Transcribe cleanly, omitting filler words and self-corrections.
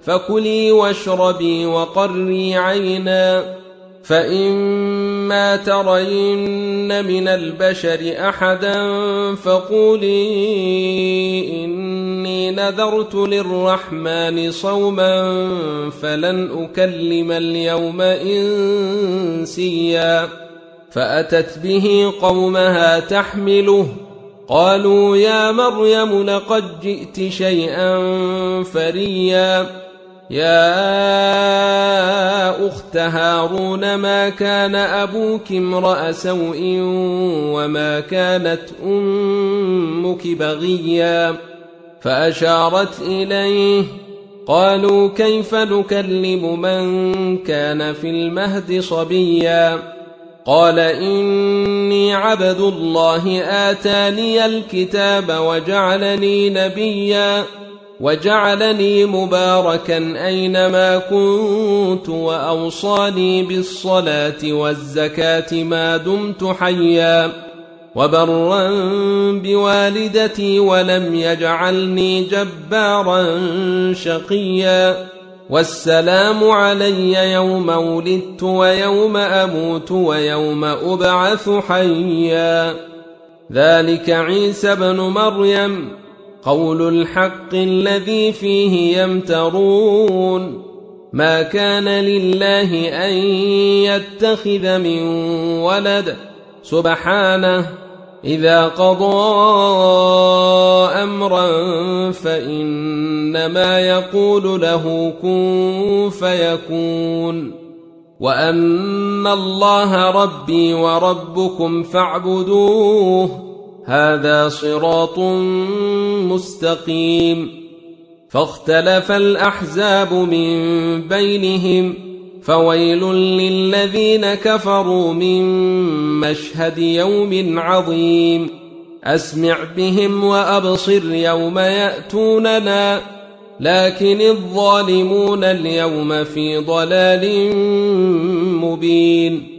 فكلي واشربي وقري عينا، فإما ترين من البشر أحدا فقولي إني نذرت للرحمن صوما فلن أكلم اليوم إنسيا. فأتت به قومها تحمله، قالوا يا مريم لقد جئت شيئا فريا. يا أخت هارون ما كان أبوك امرأ سوء وما كانت أمك بغيا. فأشارت إليه، قالوا كيف نكلم من كان في المهد صبيا. قال إني عبد الله آتاني الكتاب وجعلني نبيا وجعلني مباركا أينما كنت وأوصاني بالصلاة والزكاة ما دمت حيا وبرا بوالدتي ولم يجعلني جبارا شقيا. والسلام علي يوم ولدت ويوم أموت ويوم أبعث حيا. ذلك عيسى ابن مريم قول الحق الذي فيه يمترون. ما كان لله أن يتخذ من ولد سبحانه، إذا قضى أمرا فإنما يقول له كن فيكون. وأن الله ربي وربكم فاعبدوه، هذا صراط مستقيم. فاختلف الأحزاب من بينهم، فويل للذين كفروا من مشهد يوم عظيم. أسمع بهم وأبصر يوم يأتوننا، لكن الظالمون اليوم في ضلال مبين.